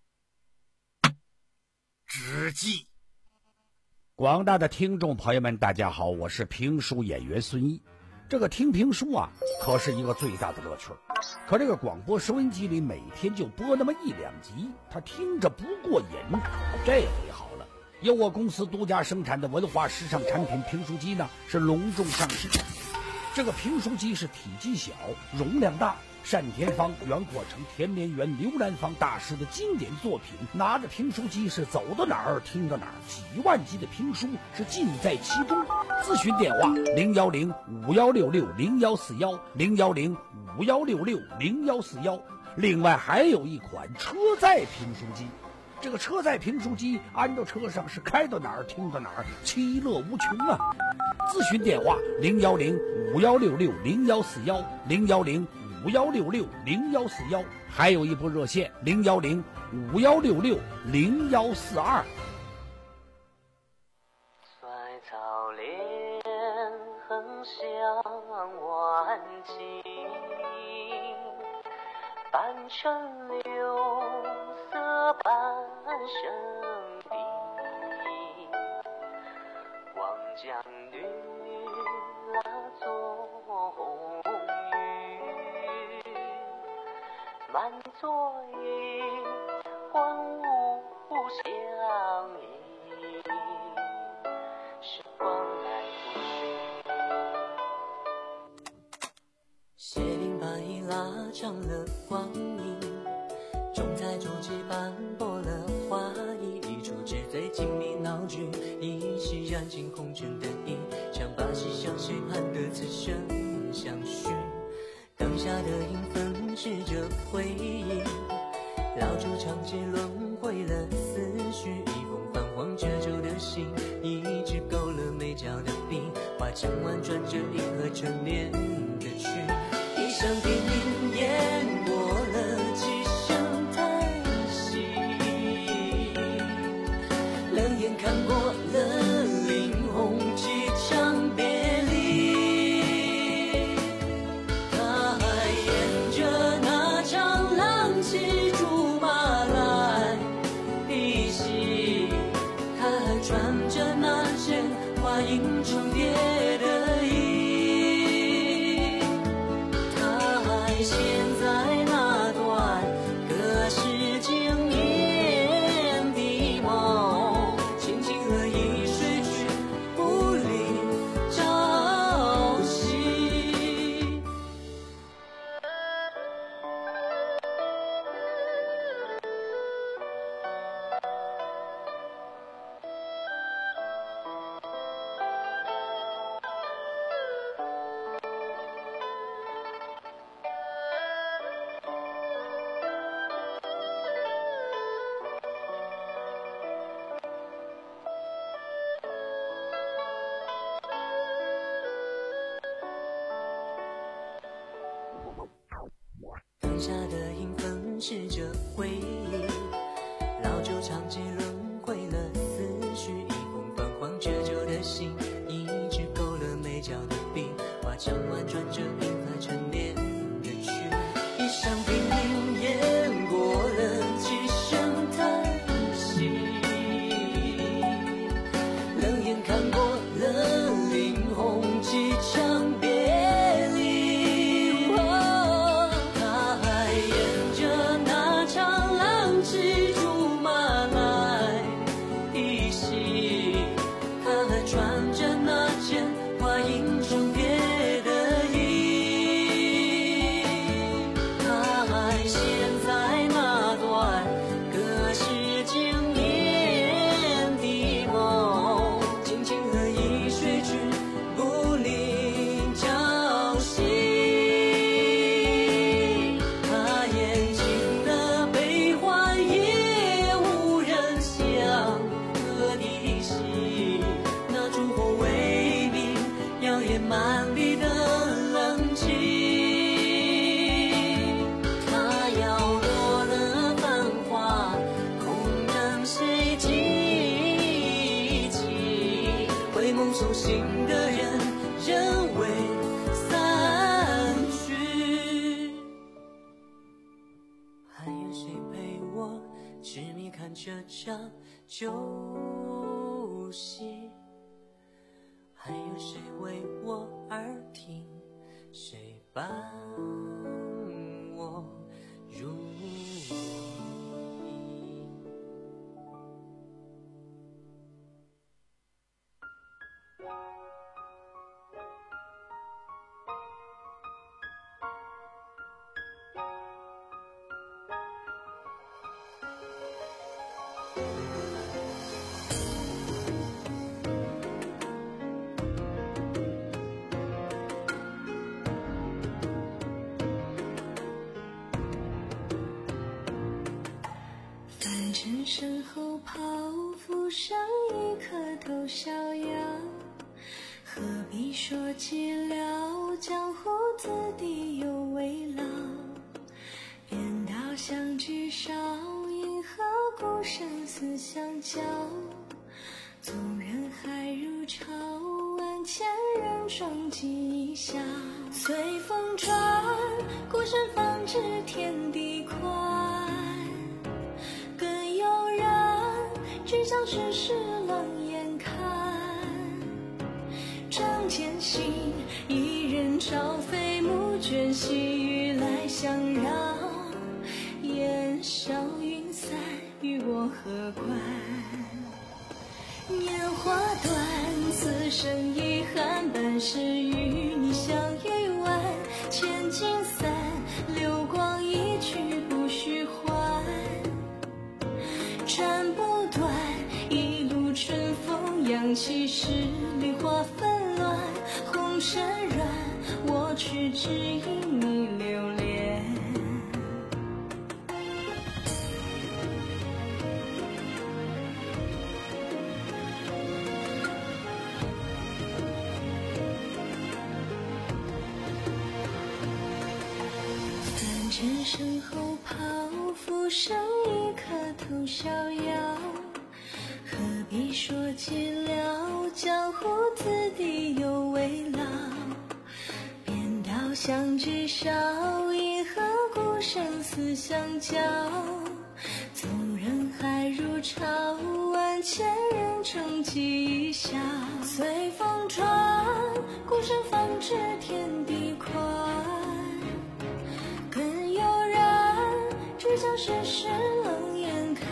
之计。 广大的听众朋友们，大家好，我是评书演员孙一。这个听评书啊，可是一个最大的乐趣。可这个广播收音机里每天就播那么一两集，他听着不过瘾。这回好了，由我公司独家生产的文化时尚产品评书机呢，是隆重上市。 这个评书机是体积小，容量大，单田芳、袁阔成、田连元、刘兰芳大师的经典作品，拿着评书机是走到哪儿听到哪儿，几万集的评书是尽在其中。咨询电话零幺零五幺六六零幺四幺零幺零五幺六六零幺四幺。另外还有一款车载评书机，这个车载评书机安到车上是开到哪儿听到哪儿，其乐无穷啊！咨询电话零幺零五幺六六零幺四幺零幺零五幺六六零幺四幺，还有一部热线零幺零五幺六六零幺四二。 衰草连横向晚景，半城柳色半生冰。望江女拉作红雨，满座云，荒芜相依。时光来不去，斜林白衣拉长了光阴，重彩竹枝斑驳了花意，一出纸醉金迷闹剧，一袭染尽红尘的衣，像把戏像谁盼的此生相许。当下的影分饰着回忆，老主长街轮回了思绪，一封泛黄褶皱的信，一支勾了眉角的笔，花枪婉转着银河沉淀的曲，一声低吟淹过了几声叹息，冷眼看过了林红几场别离，他还沿着那长浪骑竹马来一袭，他还穿着那件花影重叠的衣，他还陷在那段隔世经年的梦，轻轻和一睡去，不离朝夕。当下的影分饰着回忆，老旧长街轮回了思绪，一封泛黄褶皱的信，一支勾了眉角的笔，花枪婉转着银河沉淀的曲，一声低吟淹过了几声叹息，冷眼看过了林红几场别离，哦，他还沿着那长浪骑竹马来一袭，他还穿着那件花影重叠的衣，他还陷在那段隔世经年的梦，轻轻和一睡去，不离朝夕。他眼睛的悲欢也无人相和的戏，那烛火微明，摇曳满地的冷气。他摇落了繁华，空等谁记起？回眸送行的人，人未散去。还有谁陪我痴迷看这场旧戏？还有谁为我而听？谁伴我入迷？ 尘身后匍匐上一颗头逍遥，何必说寂寥，江湖子弟有未老。便道相聚少，因何孤生死相交？纵人海如潮，万千人终极一笑。随风转，孤身方知天地宽。更有人只将世事冷眼看。仗剑行，一人朝飞暮卷，细雨来相扰。烟消云散，与我何关？年华短，此生遗憾，半世与你相遇晚。千金散，流光一去不须还。斩不断，一路春风扬起十里花纷乱。红尘软，我去只因你留恋。尘身后匍匐上一颗头逍遥，何必说寂寥，江湖子弟有未老。便道相聚少，因何孤生死相交？纵人海如潮，万千人终极一笑。随风转，孤身方知天地宽。更有人只将世事冷眼看。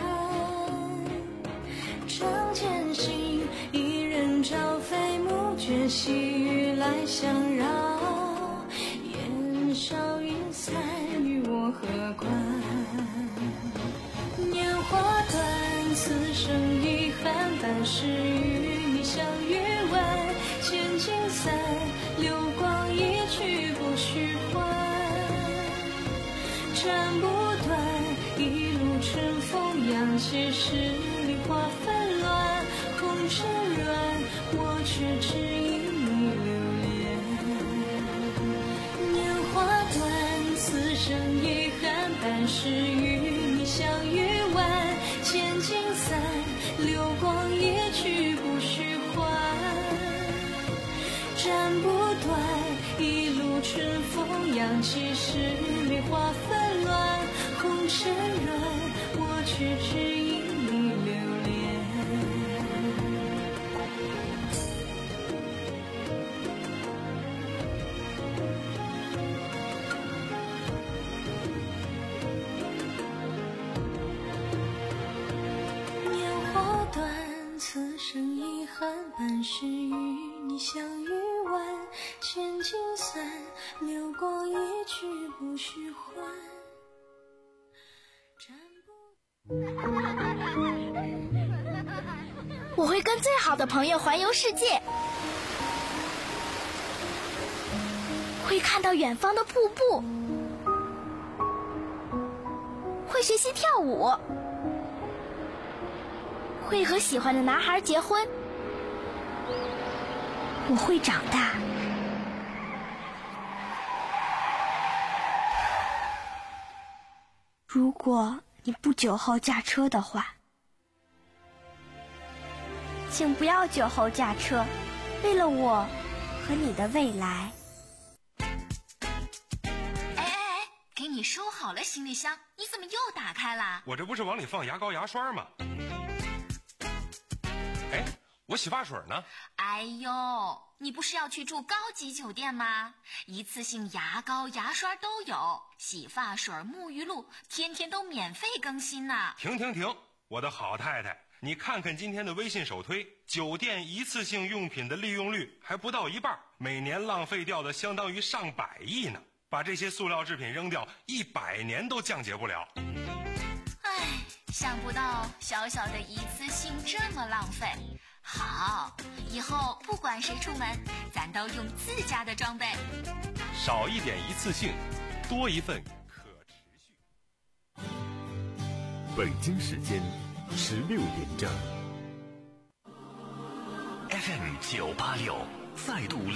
仗剑行，一人朝飞暮卷，细雨来相扰。烟消云散，与我何关？年华短，此生遗憾，半世与你相遇晚。千金散，流光一去不须还。斩不断，一路春风扬起十里花纷乱。红尘软，我却只因你留恋。年华短，此生遗憾，半世与你相遇晚。千金散，流光一去不须还。斩不断，一路春风扬起十里花纷乱。红尘软，我却只因你留恋。年华短，此生遗憾，半世与你相遇晚。千金散，流光一去不须还。 我会跟最好的朋友环游世界，会看到远方的瀑布，会学习跳舞，会和喜欢的男孩结婚。我会长大。如果你不酒后驾车的话，请不要酒后驾车，为了我和你的未来。 哎哎哎，给你收好了行李箱，你怎么又打开了？ 我这不是往里放牙膏牙刷吗？哎，我洗发水呢？ 哎呦，你不是要去住高级酒店吗？一次性牙膏牙刷都有，洗发水沐浴露天天都免费更新呢。 停停停，我的好太太，你看看今天的微信首推，酒店一次性用品的利用率还不到一半，每年浪费掉的相当于上百亿呢。把这些塑料制品扔掉，一百年都降解不了。 唉，想不到小小的一次性这么浪费。好，以后不管谁出门，咱都用自家的装备。 少一点一次性，多一份可持续。 北京时间十六点整。 F M 九八六再度